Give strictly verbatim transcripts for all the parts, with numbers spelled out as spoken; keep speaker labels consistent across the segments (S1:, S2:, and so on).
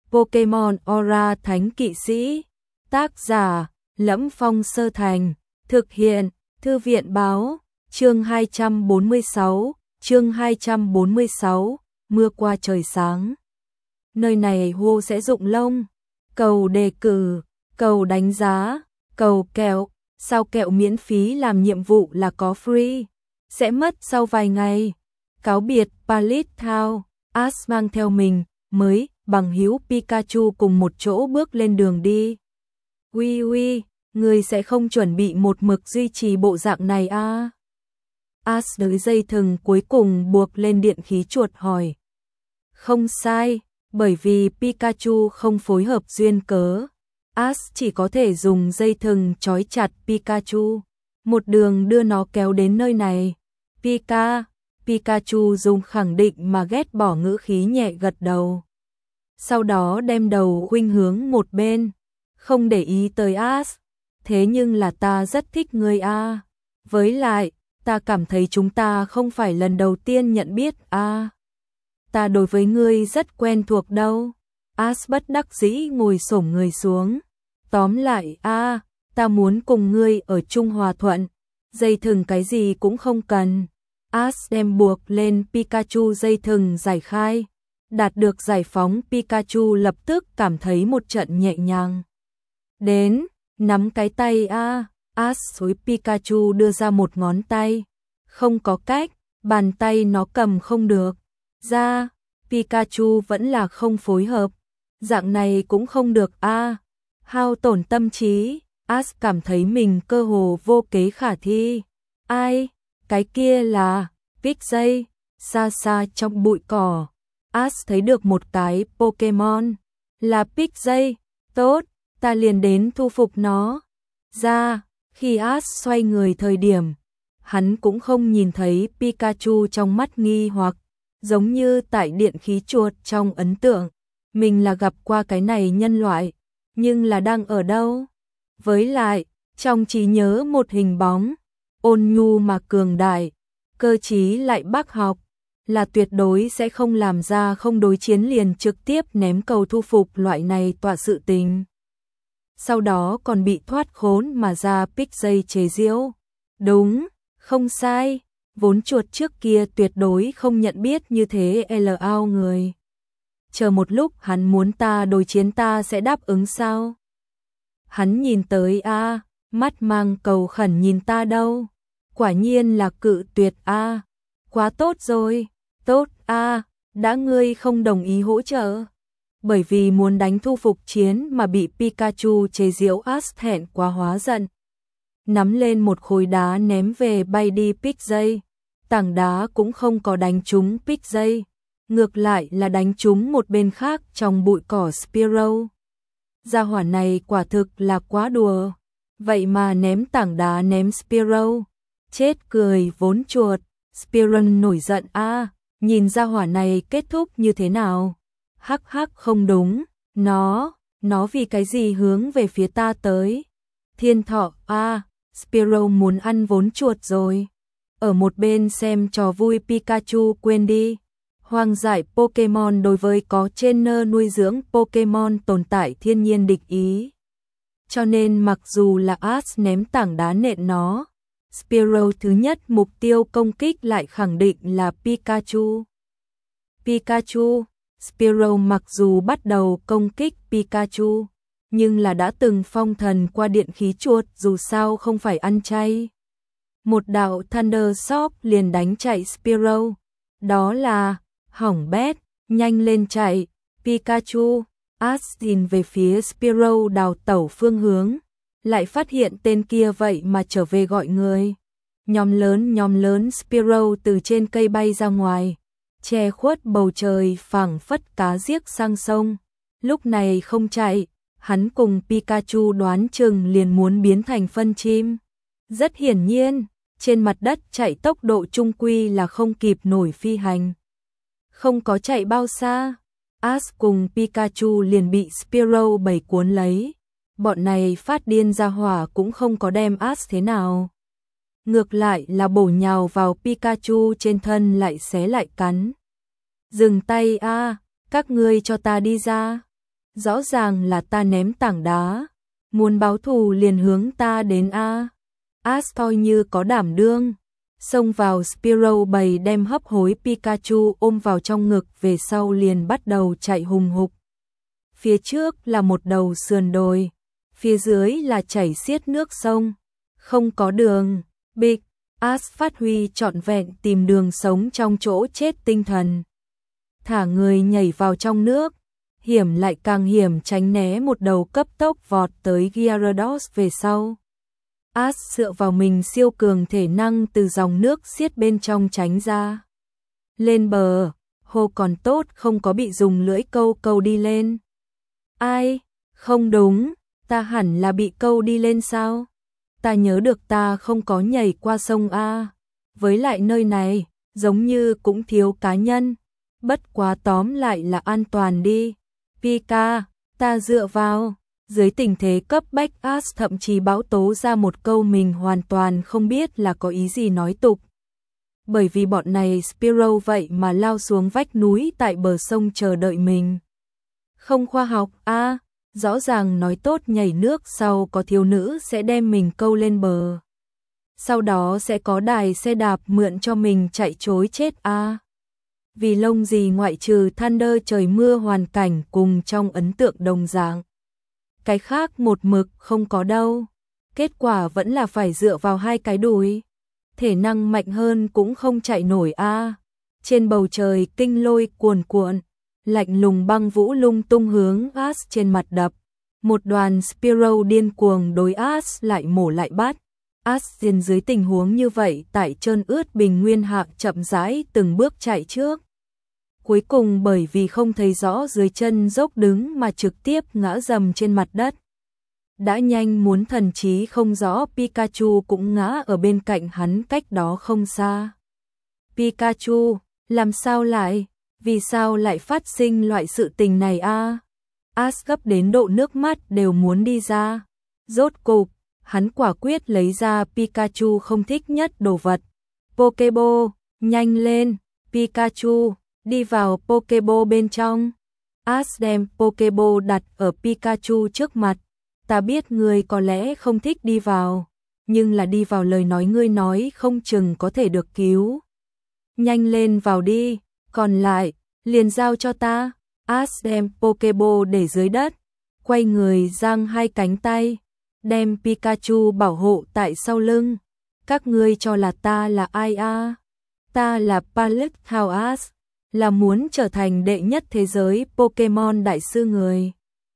S1: Pokemon Aura Thánh Kỵ Sĩ. Tác giả: Lẫm Phong Sơ Thành. Thực hiện: Thư viện báo. Chương hai trăm bốn mươi sáu, chương hai trăm bốn mươi sáu, mưa qua trời sáng. Nơi này hô sẽ rụng lông. Cầu đề cử, cầu đánh giá, cầu kẹo. Sao kẹo miễn phí làm nhiệm vụ là có free? Sẽ mất sau vài ngày. Cáo biệt Pallet Town. Ash mang theo mình mới bằng hữu Pikachu cùng một chỗ bước lên đường đi. Uy uy, người sẽ không chuẩn bị một mực duy trì bộ dạng này à? Ash đới dây thừng cuối cùng buộc lên điện khí chuột hỏi. Không sai, bởi vì Pikachu không phối hợp duyên cớ. Ash chỉ có thể dùng dây thừng trói chặt Pikachu, một đường đưa nó kéo đến nơi này. Pika, Pikachu dùng khẳng định mà ghét bỏ ngữ khí nhẹ gật đầu. Sau đó đem đầu khuynh hướng một bên, không để ý tới Ash. Thế nhưng là ta rất thích ngươi a. Với lại, ta cảm thấy chúng ta không phải lần đầu tiên nhận biết a. Ta đối với ngươi rất quen thuộc đâu. Ash bất đắc dĩ ngồi xổm người xuống. Tóm lại a, ta muốn cùng ngươi ở chung hòa thuận. Dây thừng cái gì cũng không cần. Ash đem buộc lên Pikachu dây thừng giải khai. Đạt được giải phóng, Pikachu lập tức cảm thấy một trận nhẹ nhàng. Đến, nắm cái tay a. Ash xối Pikachu đưa ra một ngón tay. Không có cách, bàn tay nó cầm không được. Ra, Pikachu vẫn là không phối hợp. Dạng này cũng không được a. Hao tổn tâm trí, Ash cảm thấy mình cơ hồ vô kế khả thi. Ai? Cái kia là Pidgey. Xa xa trong bụi cỏ, Ash thấy được một cái Pokemon. Là Pidgey. Tốt, ta liền đến thu phục nó. Ra, khi Ash xoay người thời điểm, hắn cũng không nhìn thấy Pikachu trong mắt nghi hoặc, giống như tại điện khí chuột trong ấn tượng. Mình là gặp qua cái này nhân loại, nhưng là đang ở đâu? Với lại, trong trí nhớ một hình bóng, ôn nhu mà cường đại, cơ trí lại bác học, là tuyệt đối sẽ không làm ra không đối chiến liền trực tiếp ném cầu thu phục loại này tọa sự tình. Sau đó còn bị thoát khốn mà ra Pidgey chế giễu. Đúng, không sai, vốn chuột trước kia tuyệt đối không nhận biết như thế lao người. Chờ một lúc hắn muốn ta đối chiến ta sẽ đáp ứng sao? Hắn nhìn tới a, mắt mang cầu khẩn nhìn ta đâu. Quả nhiên là cự tuyệt a. Quá tốt rồi, tốt a, đã ngươi không đồng ý hỗ trợ. Bởi vì muốn đánh thu phục chiến mà bị Pikachu chế giễu, Ash thẹn quá hóa giận. Nắm lên một khối đá ném về bay đi Pidgey. Tảng đá cũng không có đánh trúng Pidgey, ngược lại là đánh trúng một bên khác trong bụi cỏ Spearow. Gia hỏa này quả thực là quá đùa. Vậy mà ném tảng đá ném Spearow. Chết cười vốn chuột. Spearow nổi giận a, nhìn gia hỏa này kết thúc như thế nào? Hắc hắc, không đúng, nó, nó vì cái gì hướng về phía ta tới? Thiên thọ a, Spearow muốn ăn vốn chuột rồi. Ở một bên xem trò vui Pikachu quên đi. Hoang dại Pokemon đối với có trainer nuôi dưỡng Pokemon tồn tại thiên nhiên địch ý. Cho nên mặc dù là Ash ném tảng đá nện nó, Spearow thứ nhất mục tiêu công kích lại khẳng định là Pikachu. Pikachu, Spearow mặc dù bắt đầu công kích Pikachu, nhưng là đã từng phong thần qua điện khí chuột, dù sao không phải ăn chay. Một đạo Thunder Shock liền đánh chạy Spearow. Đó là hỏng bét, nhanh lên chạy. Pikachu, Ash nhìn về phía Spearow đào tẩu phương hướng, lại phát hiện tên kia vậy mà trở về gọi người. Nhóm lớn nhóm lớn Spearow từ trên cây bay ra ngoài, che khuất bầu trời phảng phất cá giết sang sông. Lúc này không chạy, hắn cùng Pikachu đoán chừng liền muốn biến thành phân chim. Rất hiển nhiên, trên mặt đất chạy tốc độ trung quy là không kịp nổi phi hành. Không có chạy bao xa, Ash cùng Pikachu liền bị Spearow bầy cuốn lấy. Bọn này phát điên ra hỏa cũng không có đem Ash thế nào. Ngược lại là bổ nhào vào Pikachu trên thân lại xé lại cắn. Dừng tay a, các ngươi cho ta đi ra. rõ ràng là ta ném tảng đá, muốn báo thù liền hướng ta đến a. Ash coi như có đảm đương, xông vào Spearow bầy đem hấp hối Pikachu ôm vào trong ngực, về sau liền bắt đầu chạy hùng hục. Phía trước là một đầu sườn đồi, phía dưới là chảy xiết nước sông, không có đường. Bịch, Ash phát huy trọn vẹn tìm đường sống trong chỗ chết tinh thần. Thả người nhảy vào trong nước, hiểm lại càng hiểm tránh né một đầu cấp tốc vọt tới Gyarados về sau. Ash dựa vào mình siêu cường thể năng từ dòng nước xiết bên trong tránh ra. Lên bờ, hô còn tốt không có bị dùng lưỡi câu câu đi lên. Ai, không đúng, ta hẳn là bị câu đi lên sao? Ta nhớ được ta không có nhảy qua sông A. Với lại nơi này, giống như cũng thiếu cá nhân. Bất quá tóm lại là an toàn đi. Pika, ta dựa vào. Dưới tình thế cấp bách, Ash thậm chí báo tố ra một câu mình hoàn toàn không biết là có ý gì nói tục. Bởi vì bọn này Spearow vậy mà lao xuống vách núi tại bờ sông chờ đợi mình. Không khoa học a, à, rõ ràng nói tốt nhảy nước sau có thiếu nữ sẽ đem mình câu lên bờ. Sau đó sẽ có đài xe đạp mượn cho mình chạy trối chết a. À. Vì lông gì ngoại trừ Thunder trời mưa hoàn cảnh cùng trong ấn tượng đồng dạng. Cái khác một mực không có đâu. Kết quả vẫn là phải dựa vào hai cái đùi. Thể năng mạnh hơn cũng không chạy nổi a. À. Trên bầu trời kinh lôi cuồn cuộn, lạnh lùng băng vũ lung tung hướng Ash trên mặt đập. Một đoàn Spearow điên cuồng đối Ash lại mổ lại bắt. Ash diên dưới tình huống như vậy tại trơn ướt bình nguyên hạng chậm rãi từng bước chạy trước. Cuối cùng bởi vì không thấy rõ dưới chân dốc đứng mà trực tiếp ngã dầm trên mặt đất. Đã nhanh muốn thần trí không rõ, Pikachu cũng ngã ở bên cạnh hắn cách đó không xa. Pikachu, làm sao lại? Vì sao lại phát sinh loại sự tình này a? À? Ash gấp đến độ nước mắt đều muốn đi ra. Rốt cục, hắn quả quyết lấy ra Pikachu không thích nhất đồ vật. Pokeball, nhanh lên, Pikachu, đi vào Pokeball bên trong. Ash đem Pokeball đặt ở Pikachu trước mặt. Ta biết ngươi có lẽ không thích đi vào, nhưng là đi vào lời nói ngươi nói không chừng có thể được cứu. Nhanh lên vào đi, còn lại, liền giao cho ta. Ash đem Pokeball để dưới đất, quay người giang hai cánh tay, đem Pikachu bảo hộ tại sau lưng. Các ngươi cho là ta là ai a? À? Ta là Pallet Thao Ash, là muốn trở thành đệ nhất thế giới Pokemon đại sư người.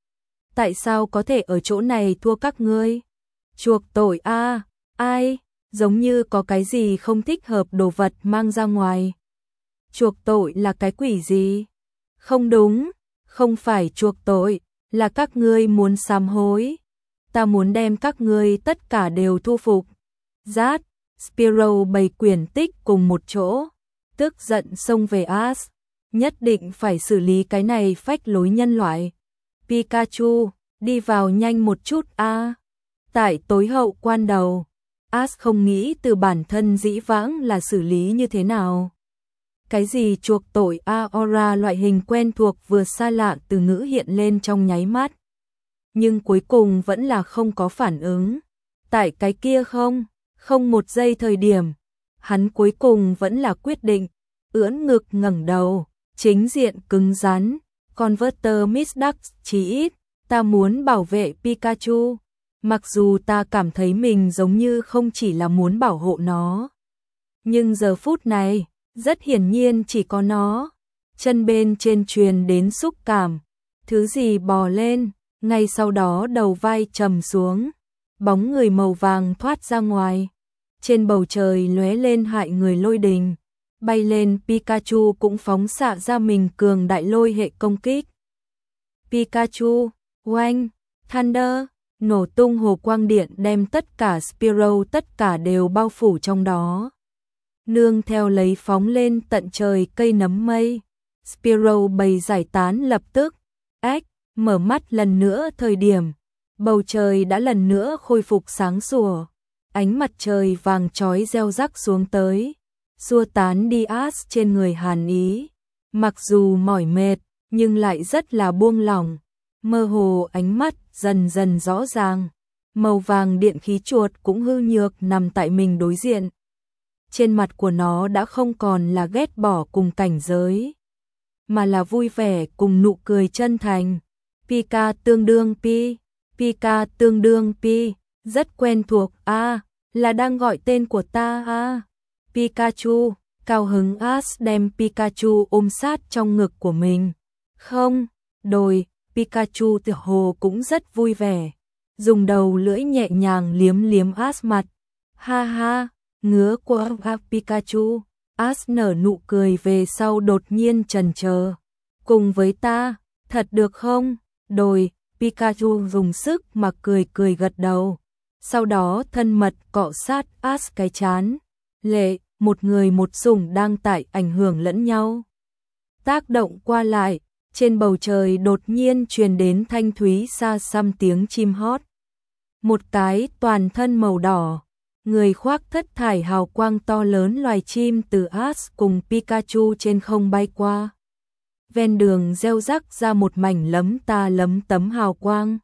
S1: Tại sao có thể ở chỗ này thua các ngươi? Chuộc tội a, à? Ai? Giống như có cái gì không thích hợp đồ vật mang ra ngoài. Chuộc tội là cái quỷ gì? Không đúng, không phải chuộc tội, là các ngươi muốn sám hối. Ta muốn đem các ngươi tất cả đều thu phục. Rát, Spearow bày quyển tích cùng một chỗ, tức giận xông về Ash, nhất định phải xử lý cái này phách lối nhân loại. Pikachu, đi vào nhanh một chút a. À. Tại tối hậu quan đầu, Ash không nghĩ từ bản thân dĩ vãng là xử lý như thế nào. Cái gì chuộc tội Aora loại hình quen thuộc vừa xa lạ từ ngữ hiện lên trong nháy mắt. Nhưng cuối cùng vẫn là không có phản ứng. Tại cái kia không, không một giây thời điểm, hắn cuối cùng vẫn là quyết định, ưỡn ngực ngẩng đầu, chính diện cứng rắn, Converter Misdax chí ít, ta muốn bảo vệ Pikachu. Mặc dù ta cảm thấy mình giống như không chỉ là muốn bảo hộ nó. Nhưng giờ phút này, rất hiển nhiên chỉ có nó. Chân bên trên truyền đến xúc cảm. Thứ gì bò lên, ngay sau đó đầu vai trầm xuống. Bóng người màu vàng thoát ra ngoài. Trên bầu trời lóe lên hại người lôi đình. Bay lên Pikachu cũng phóng xạ ra mình cường đại lôi hệ công kích. Pikachu, oanh, Thunder, nổ tung hồ quang điện đem tất cả Spearow tất cả đều bao phủ trong đó. Nương theo lấy phóng lên tận trời cây nấm mây. Spearow bầy giải tán lập tức. Ếch, mở mắt lần nữa thời điểm. Bầu trời đã lần nữa khôi phục sáng sủa. Ánh mặt trời vàng chói reo rắc xuống tới. Xua tán đi Ash trên người hàn ý. Mặc dù mỏi mệt, nhưng lại rất là buông lỏng. Mơ hồ ánh mắt dần dần rõ ràng, màu vàng điện khí chuột cũng hư nhược nằm tại mình đối diện. Trên mặt của nó đã không còn là ghét bỏ cùng cảnh giới, mà là vui vẻ cùng nụ cười chân thành. Pika tương đương Pi, Pika tương đương Pi, rất quen thuộc, a à, là đang gọi tên của ta a à. Pikachu, cao hứng Ash đem Pikachu ôm sát trong ngực của mình. Không, đồi, Pikachu tựa hồ cũng rất vui vẻ, dùng đầu lưỡi nhẹ nhàng liếm liếm Ash mặt. Ha ha, ngứa quá Pikachu. Ash nở nụ cười về sau đột nhiên chần chờ. Cùng với ta, thật được không? Đồi, Pikachu dùng sức mà cười cười gật đầu. Sau đó thân mật cọ sát Ash cái trán. Lệ, một người một sủng đang tại ảnh hưởng lẫn nhau. Tác động qua lại, trên bầu trời đột nhiên truyền đến thanh thúy xa xăm tiếng chim hót. Một cái toàn thân màu đỏ, người khoác thất thải hào quang to lớn loài chim từ Ash cùng Pikachu trên không bay qua. Ven đường reo rắc ra một mảnh lấm ta lấm tấm hào quang.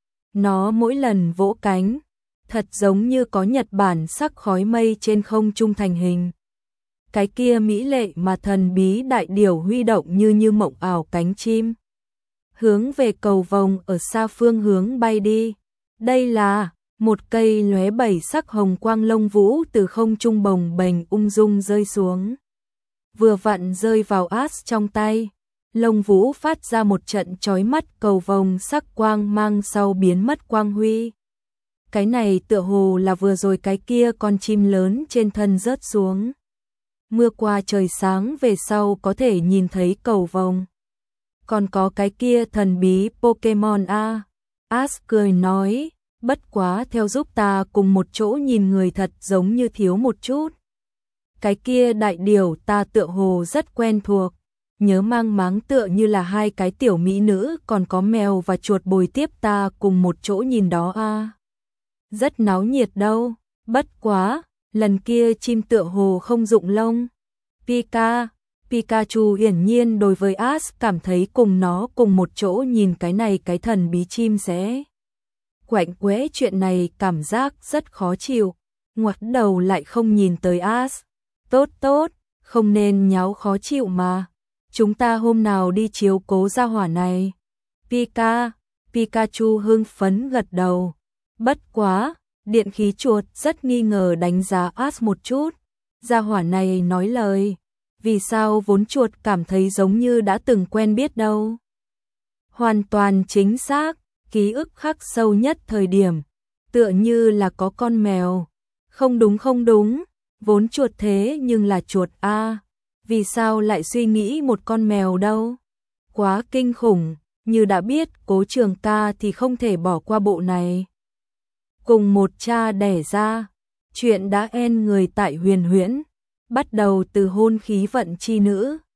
S1: Nó mỗi lần vỗ cánh, thật giống như có Nhật Bản sắc khói mây trên không trung thành hình. Cái kia mỹ lệ mà thần bí đại điểu huy động như như mộng ảo cánh chim, hướng về cầu vồng ở xa phương hướng bay đi. Đây là một cây lóe bảy sắc hồng quang lông vũ từ không trung bồng bềnh ung dung rơi xuống. Vừa vặn rơi vào Ash trong tay, lông vũ phát ra một trận chói mắt, cầu vồng sắc quang mang sau biến mất quang huy. Cái này tựa hồ là vừa rồi cái kia con chim lớn trên thân rớt xuống. Mưa qua trời sáng về sau có thể nhìn thấy cầu vồng. Còn có cái kia thần bí Pokemon a. Ash cười nói, bất quá theo giúp ta cùng một chỗ nhìn người thật giống như thiếu một chút. Cái kia đại điểu ta tựa hồ rất quen thuộc, nhớ mang máng tựa như là hai cái tiểu mỹ nữ, còn có mèo và chuột bồi tiếp ta cùng một chỗ nhìn đó a. Rất náo nhiệt đâu, bất quá, lần kia chim tựa hồ không rụng lông. Pika, Pikachu hiển nhiên đối với Ash cảm thấy cùng nó cùng một chỗ nhìn cái này cái thần bí chim sẽ quạnh quẽ, chuyện này cảm giác rất khó chịu, ngoặt đầu lại không nhìn tới Ash. Tốt tốt, không nên nháo khó chịu mà. Chúng ta hôm nào đi chiếu cố gia hỏa này. Pika, Pikachu hưng phấn gật đầu. Bất quá, điện khí chuột rất nghi ngờ đánh giá Ash một chút. Gia hỏa này nói lời, vì sao vốn chuột cảm thấy giống như đã từng quen biết đâu. Hoàn toàn chính xác, ký ức khắc sâu nhất thời điểm, tựa như là có con mèo. Không đúng không đúng, vốn chuột thế nhưng là chuột a, vì sao lại suy nghĩ một con mèo đâu. Quá kinh khủng, như đã biết Cố Trường Ca thì không thể bỏ qua bộ này. Cùng một cha đẻ ra, chuyện đã en người tại Huyền Huyễn, bắt đầu từ hôn khí vận chi nữ,